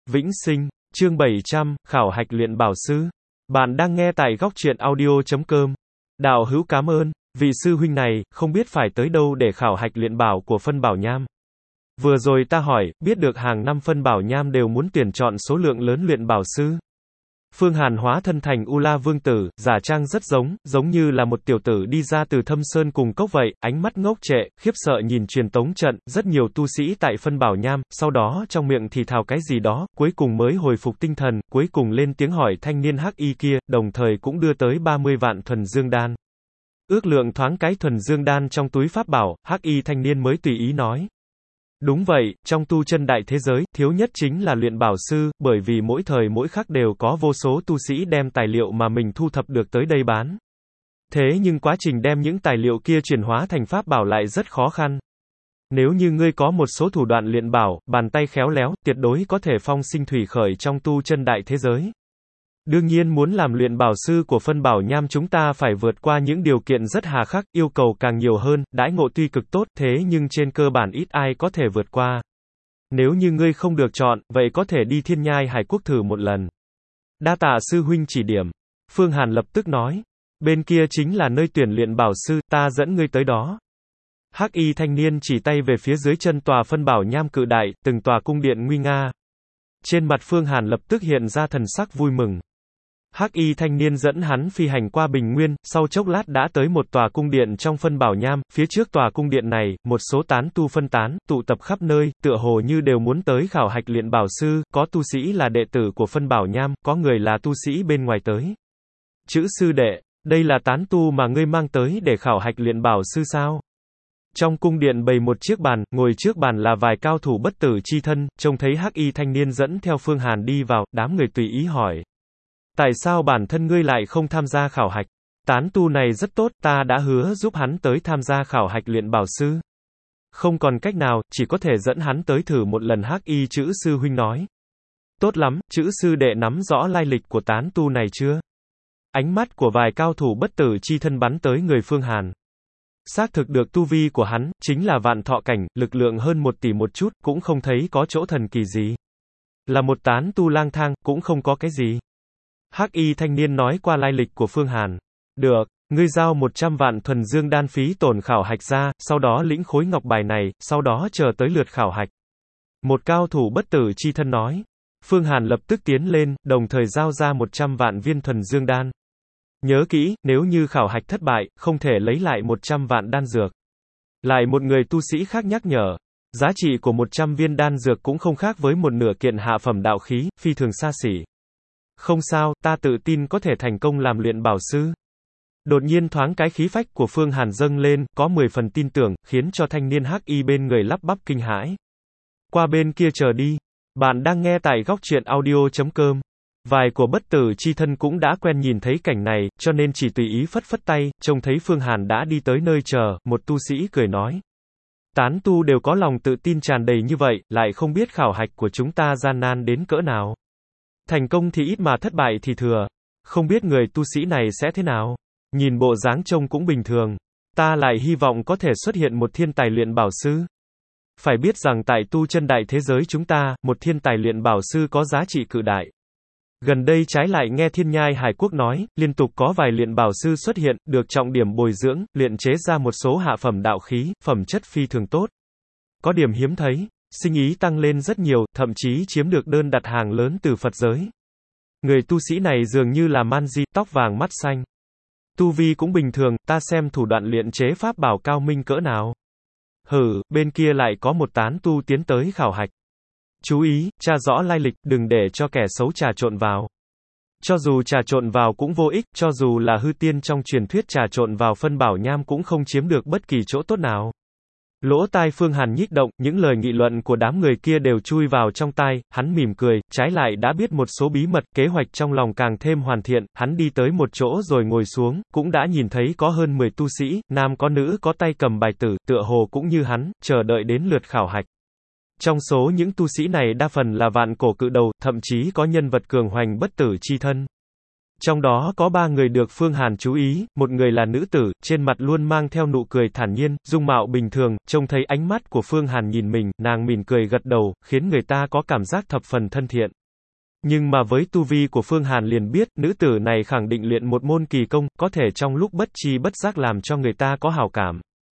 Vĩnh sinh, chương 700, khảo hạch luyện bảo sư. Bạn đang nghe tại góc truyện audio.com. Đạo hữu cảm ơn, vị sư huynh này, không biết phải tới đâu để khảo hạch luyện bảo của phân bảo nham. Vừa rồi ta hỏi, biết được hàng năm phân bảo nham đều muốn tuyển chọn số lượng lớn luyện bảo sư. Phương Hàn hóa thân thành U La Vương Tử, giả trang rất giống như là một tiểu tử đi ra từ thâm sơn cùng cốc vậy, ánh mắt ngốc trệ, khiếp sợ nhìn truyền tống trận, rất nhiều tu sĩ tại phân bảo nham, sau đó trong miệng thì thào cái gì đó, cuối cùng mới hồi phục tinh thần, cuối cùng lên tiếng hỏi thanh niên hắc y kia, đồng thời cũng đưa tới 30 vạn thuần dương đan. Ước lượng thoáng cái thuần dương đan trong túi pháp bảo, hắc y thanh niên mới tùy ý nói. Đúng vậy, trong tu chân đại thế giới, thiếu nhất chính là luyện bảo sư, bởi vì mỗi thời mỗi khắc đều có vô số tu sĩ đem tài liệu mà mình thu thập được tới đây bán. Thế nhưng quá trình đem những tài liệu kia chuyển hóa thành pháp bảo lại rất khó khăn. Nếu như ngươi có một số thủ đoạn luyện bảo, bàn tay khéo léo, tuyệt đối có thể phong sinh thủy khởi trong tu chân đại thế giới. Đương nhiên muốn làm luyện bảo sư của phân bảo nham chúng ta phải vượt qua những điều kiện rất hà khắc, yêu cầu càng nhiều hơn, đãi ngộ tuy cực tốt, thế nhưng trên cơ bản ít ai có thể vượt qua. Nếu như ngươi không được chọn, vậy có thể đi Thiên Nhai Hải Quốc thử một lần. Đa tạ sư huynh chỉ điểm. Phương Hàn lập tức nói. Bên kia chính là nơi tuyển luyện bảo sư, ta dẫn ngươi tới đó. Hắc y thanh niên chỉ tay về phía dưới chân tòa phân bảo nham cự đại, từng tòa cung điện nguy nga. Trên mặt Phương Hàn lập tức hiện ra thần sắc vui mừng. Hắc y thanh niên dẫn hắn phi hành qua bình nguyên, sau chốc lát đã tới một tòa cung điện trong phân bảo nham, phía trước tòa cung điện này, một số tán tu phân tán, tụ tập khắp nơi, tựa hồ như đều muốn tới khảo hạch luyện bảo sư, có tu sĩ là đệ tử của phân bảo nham, có người là tu sĩ bên ngoài tới. Chữ sư đệ, đây là tán tu mà ngươi mang tới để khảo hạch luyện bảo sư sao? Trong cung điện bày một chiếc bàn, ngồi trước bàn là vài cao thủ bất tử chi thân, trông thấy hắc y thanh niên dẫn theo Phương Hàn đi vào, đám người tùy ý hỏi. Tại sao bản thân ngươi lại không tham gia khảo hạch? Tán tu này rất tốt, ta đã hứa giúp hắn tới tham gia khảo hạch luyện bảo sư. Không còn cách nào, chỉ có thể dẫn hắn tới thử một lần hắc y chữ sư huynh nói. Tốt lắm, chữ sư đệ nắm rõ lai lịch của tán tu này chưa? Ánh mắt của vài cao thủ bất tử chi thân bắn tới người Phương Hàn. Xác thực được tu vi của hắn, chính là vạn thọ cảnh, lực lượng hơn 1 tỷ một chút, cũng không thấy có chỗ thần kỳ gì. Là một tán tu lang thang, cũng không có cái gì. Hắc y thanh niên nói qua lai lịch của Phương Hàn. Được, ngươi giao 100 vạn thuần dương đan phí tổn khảo hạch ra, sau đó lĩnh khối ngọc bài này, sau đó chờ tới lượt khảo hạch. Một cao thủ bất tử chi thân nói. Phương Hàn lập tức tiến lên, đồng thời giao ra 100 vạn viên thuần dương đan. Nhớ kỹ, nếu như khảo hạch thất bại, không thể lấy lại 100 vạn đan dược. Lại một người tu sĩ khác nhắc nhở. Giá trị của 100 viên đan dược cũng không khác với một nửa kiện hạ phẩm đạo khí, phi thường xa xỉ. Không sao, ta tự tin có thể thành công làm luyện bảo sư. Đột nhiên thoáng cái khí phách của Phương Hàn dâng lên, có 10 phần tin tưởng, khiến cho thanh niên hắc y bên người lắp bắp kinh hãi. Qua bên kia chờ đi. Bạn đang nghe tại góc truyện audio.com. Vài của bất tử chi thân cũng đã quen nhìn thấy cảnh này, cho nên chỉ tùy ý phất phất tay, trông thấy Phương Hàn đã đi tới nơi chờ, một tu sĩ cười nói. Tán tu đều có lòng tự tin tràn đầy như vậy, lại không biết khảo hạch của chúng ta gian nan đến cỡ nào. Thành công thì ít mà thất bại thì thừa. Không biết người tu sĩ này sẽ thế nào. Nhìn bộ dáng trông cũng bình thường. Ta lại hy vọng có thể xuất hiện một thiên tài luyện bảo sư. Phải biết rằng tại tu chân đại thế giới chúng ta, một thiên tài luyện bảo sư có giá trị cự đại. Gần đây trái lại nghe Thiên Nhai Hải Quốc nói, liên tục có vài luyện bảo sư xuất hiện, được trọng điểm bồi dưỡng, luyện chế ra một số hạ phẩm đạo khí, phẩm chất phi thường tốt. Có điểm hiếm thấy, sinh ý tăng lên rất nhiều, thậm chí chiếm được đơn đặt hàng lớn từ Phật giới. Người tu sĩ này dường như là man di, tóc vàng mắt xanh. Tu vi cũng bình thường, ta xem thủ đoạn luyện chế pháp bảo cao minh cỡ nào. Hử, bên kia lại có một tán tu tiến tới khảo hạch. Chú ý, tra rõ lai lịch, đừng để cho kẻ xấu trà trộn vào. Cho dù trà trộn vào cũng vô ích, cho dù là hư tiên trong truyền thuyết trà trộn vào phân bảo nham cũng không chiếm được bất kỳ chỗ tốt nào. Lỗ tai Phương Hàn nhích động, những lời nghị luận của đám người kia đều chui vào trong tai, hắn mỉm cười, trái lại đã biết một số bí mật, kế hoạch trong lòng càng thêm hoàn thiện, hắn đi tới một chỗ rồi ngồi xuống, cũng đã nhìn thấy có hơn 10 tu sĩ, nam có nữ có tay cầm bài tử, tựa hồ cũng như hắn, chờ đợi đến lượt khảo hạch. Trong số những tu sĩ này đa phần là vạn cổ cự đầu, thậm chí có nhân vật cường hoành bất tử chi thân. Trong đó có 3 người được Phương Hàn chú ý, một người là nữ tử, trên mặt luôn mang theo nụ cười thản nhiên, dung mạo bình thường, trông thấy ánh mắt của Phương Hàn nhìn mình, nàng mỉm cười gật đầu, khiến người ta có cảm giác thập phần thân thiện. Nhưng mà với tu vi của Phương Hàn liền biết, nữ tử này khẳng định luyện một môn kỳ công, có thể trong lúc bất chi bất giác làm cho người ta có hảo cảm.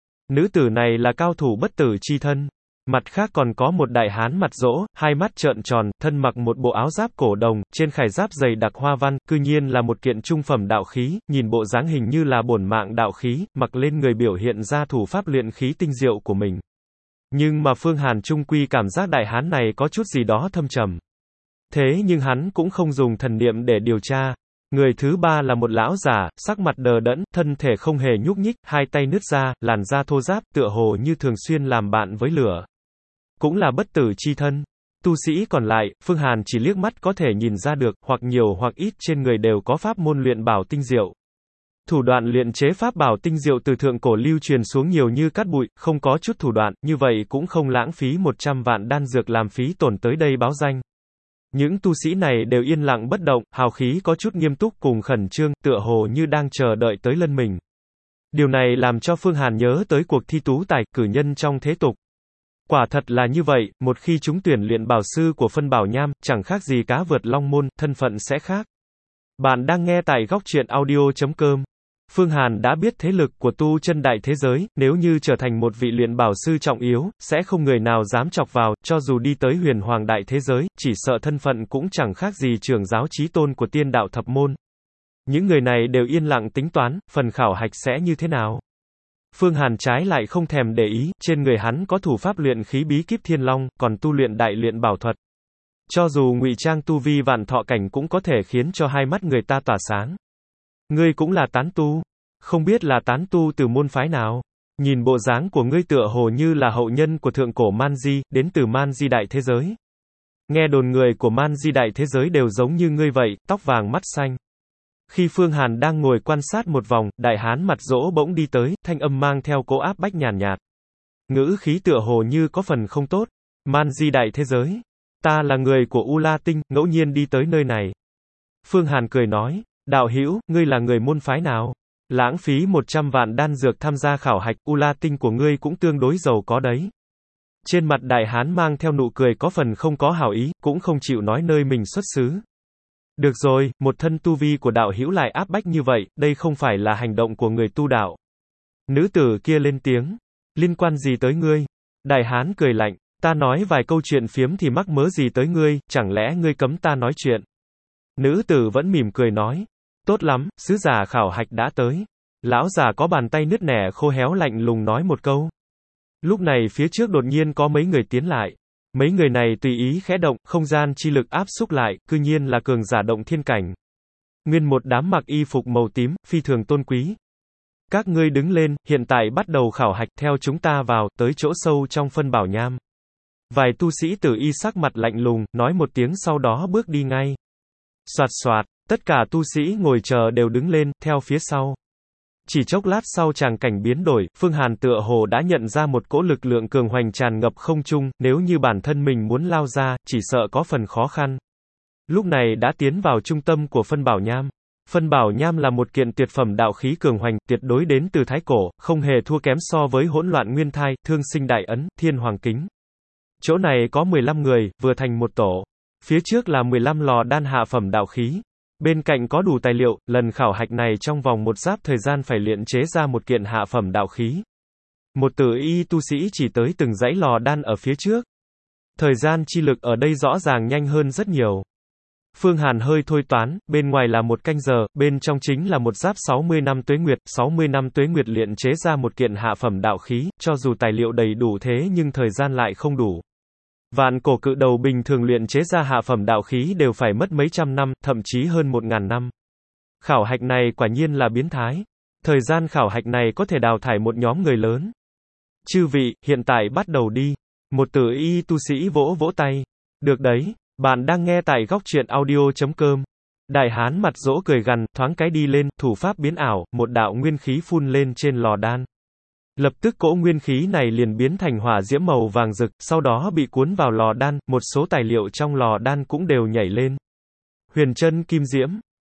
Nữ tử này là cao thủ bất tử chi thân. Mặt khác còn có một đại hán mặt rỗ, hai mắt trợn tròn, thân mặc một bộ áo giáp cổ đồng, trên khải giáp dày đặc hoa văn, cư nhiên là một kiện trung phẩm đạo khí, nhìn bộ dáng hình như là bổn mạng đạo khí, mặc lên người biểu hiện ra thủ pháp luyện khí tinh diệu của mình. Nhưng mà Phương Hàn chung quy cảm giác đại hán này có chút gì đó thâm trầm. Thế nhưng hắn cũng không dùng thần niệm để điều tra. Người thứ ba là một lão giả, sắc mặt đờ đẫn, thân thể không hề nhúc nhích, hai tay nứt ra, làn da thô ráp, tựa hồ như thường xuyên làm bạn với lửa. Cũng là bất tử chi thân. Tu sĩ còn lại, Phương Hàn chỉ liếc mắt có thể nhìn ra được, hoặc nhiều hoặc ít trên người đều có pháp môn luyện bảo tinh diệu. Thủ đoạn luyện chế pháp bảo tinh diệu từ thượng cổ lưu truyền xuống nhiều như cát bụi, không có chút thủ đoạn, như vậy cũng không lãng phí 100 vạn đan dược làm phí tổn tới đây báo danh. Những tu sĩ này đều yên lặng bất động, hào khí có chút nghiêm túc cùng khẩn trương, tựa hồ như đang chờ đợi tới lân mình. Điều này làm cho Phương Hàn nhớ tới cuộc thi tú tài, cử nhân trong thế tục. Quả thật là như vậy, một khi chúng tuyển luyện bảo sư của phân bảo nham, chẳng khác gì cá vượt long môn, thân phận sẽ khác. Bạn đang nghe tại góc truyện audio.com. Phương Hàn đã biết thế lực của tu chân đại thế giới, nếu như trở thành một vị luyện bảo sư trọng yếu, sẽ không người nào dám chọc vào, cho dù đi tới huyền hoàng đại thế giới, chỉ sợ thân phận cũng chẳng khác gì trưởng giáo chí tôn của tiên đạo thập môn. Những người này đều yên lặng tính toán, phần khảo hạch sẽ như thế nào. Phương Hàn trái lại không thèm để ý, trên người hắn có thủ pháp luyện khí bí kíp thiên long, còn tu luyện đại luyện bảo thuật. Cho dù ngụy trang tu vi vạn thọ cảnh cũng có thể khiến cho hai mắt người ta tỏa sáng. Ngươi cũng là tán tu, không biết là tán tu từ môn phái nào. Nhìn bộ dáng của ngươi tựa hồ như là hậu nhân của thượng cổ Man Di, đến từ Man Di đại thế giới. Nghe đồn người của Man Di đại thế giới đều giống như ngươi vậy, tóc vàng mắt xanh. Khi Phương Hàn đang ngồi quan sát một vòng, đại hán mặt rỗ bỗng đi tới, thanh âm mang theo cỗ áp bách nhàn nhạt. Ngữ khí tựa hồ như có phần không tốt. Man Di đại thế giới. Ta là người của U La Tinh, ngẫu nhiên đi tới nơi này. Phương Hàn cười nói, đạo hữu, ngươi là người môn phái nào? Lãng phí 100 vạn đan dược tham gia khảo hạch, U La Tinh của ngươi cũng tương đối giàu có đấy. Trên mặt đại hán mang theo nụ cười có phần không có hảo ý, cũng không chịu nói nơi mình xuất xứ. Được rồi, một thân tu vi của đạo hữu lại áp bách như vậy, đây không phải là hành động của người tu đạo. Nữ tử kia lên tiếng, liên quan gì tới ngươi? Đại hán cười lạnh, ta nói vài câu chuyện phiếm thì mắc mớ gì tới ngươi, chẳng lẽ ngươi cấm ta nói chuyện? Nữ tử vẫn mỉm cười nói, tốt lắm, sứ giả khảo hạch đã tới. Lão già có bàn tay nứt nẻ khô héo lạnh lùng nói một câu. Lúc này phía trước đột nhiên có mấy người tiến lại. Mấy người này tùy ý khẽ động, không gian chi lực áp xúc lại, cư nhiên là cường giả động thiên cảnh. Nguyên một đám mặc y phục màu tím, phi thường tôn quý. Các ngươi đứng lên, hiện tại bắt đầu khảo hạch, theo chúng ta vào, tới chỗ sâu trong phân bảo nham. Vài tu sĩ tử y sắc mặt lạnh lùng, nói một tiếng sau đó bước đi ngay. Soạt soạt, tất cả tu sĩ ngồi chờ đều đứng lên, theo phía sau. Chỉ chốc lát sau tràng cảnh biến đổi, Phương Hàn tựa hồ đã nhận ra một cỗ lực lượng cường hoành tràn ngập không trung, nếu như bản thân mình muốn lao ra, chỉ sợ có phần khó khăn. Lúc này đã tiến vào trung tâm của phân bảo nham. Phân bảo nham là một kiện tuyệt phẩm đạo khí cường hoành, tuyệt đối đến từ thái cổ, không hề thua kém so với hỗn loạn nguyên thai, thương sinh đại ấn, thiên hoàng kính. Chỗ này có 15 người, vừa thành một tổ. Phía trước là 15 lò đan hạ phẩm đạo khí. Bên cạnh có đủ tài liệu, lần khảo hạch này trong vòng một giáp thời gian phải luyện chế ra một kiện hạ phẩm đạo khí. Một tử y tu sĩ chỉ tới từng dãy lò đan ở phía trước. Thời gian chi lực ở đây rõ ràng nhanh hơn rất nhiều. Phương Hàn hơi thôi toán, bên ngoài là 1 canh giờ, bên trong chính là một giáp 60 năm tuế nguyệt, 60 năm tuế nguyệt luyện chế ra một kiện hạ phẩm đạo khí, cho dù tài liệu đầy đủ thế nhưng thời gian lại không đủ. Vạn cổ cự đầu bình thường luyện chế ra hạ phẩm đạo khí đều phải mất mấy trăm năm, thậm chí hơn 1000 năm. Khảo hạch này quả nhiên là biến thái. Thời gian khảo hạch này có thể đào thải một nhóm người lớn. Chư vị, hiện tại bắt đầu đi. Một tử y tu sĩ vỗ vỗ tay. Được đấy, bạn đang nghe tại góc truyện audio.com. Đại hán mặt rỗ cười gằn, thoáng cái đi lên, thủ pháp biến ảo, một đạo nguyên khí phun lên trên lò đan. Lập tức cỗ nguyên khí này liền biến thành hỏa diễm màu vàng rực, sau đó bị cuốn vào lò đan, một số tài liệu trong lò đan cũng đều nhảy lên. Huyền chân kim diễm,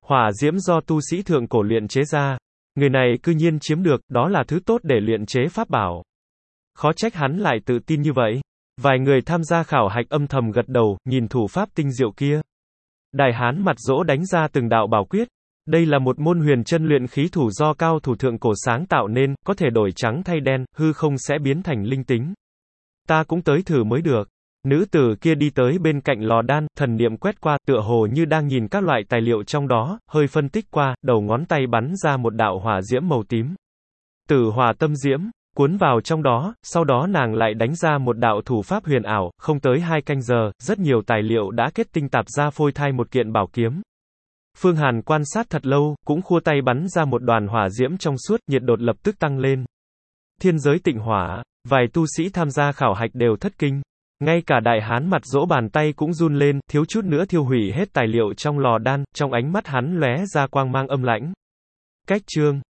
Hỏa diễm do tu sĩ thượng cổ luyện chế ra. Người này cư nhiên chiếm được, đó là thứ tốt để luyện chế pháp bảo. Khó trách hắn lại tự tin như vậy. Vài người tham gia khảo hạch âm thầm gật đầu, nhìn thủ pháp tinh diệu kia. Đại hán mặt dỗ đánh ra từng đạo bảo quyết. Đây là một môn huyền chân luyện khí thủ do cao thủ thượng cổ sáng tạo nên, có thể đổi trắng thay đen, hư không sẽ biến thành linh tính. Ta cũng tới thử mới được. Nữ tử kia đi tới bên cạnh lò đan, thần niệm quét qua, tựa hồ như đang nhìn các loại tài liệu trong đó, hơi phân tích qua, đầu ngón tay bắn ra một đạo hỏa diễm màu tím. Tử hỏa tâm diễm, cuốn vào trong đó, sau đó nàng lại đánh ra một đạo thủ pháp huyền ảo, không tới 2 canh giờ, rất nhiều tài liệu đã kết tinh tạp ra phôi thai một kiện bảo kiếm. Phương Hàn quan sát thật lâu, cũng khua tay bắn ra một đoàn hỏa diễm trong suốt, nhiệt độ lập tức tăng lên. Thiên giới tịnh hỏa, vài tu sĩ tham gia khảo hạch đều thất kinh. Ngay cả đại hán mặt dỗ bàn tay cũng run lên, thiếu chút nữa thiêu hủy hết tài liệu trong lò đan, trong ánh mắt hắn lóe ra quang mang âm lãnh. Cách chương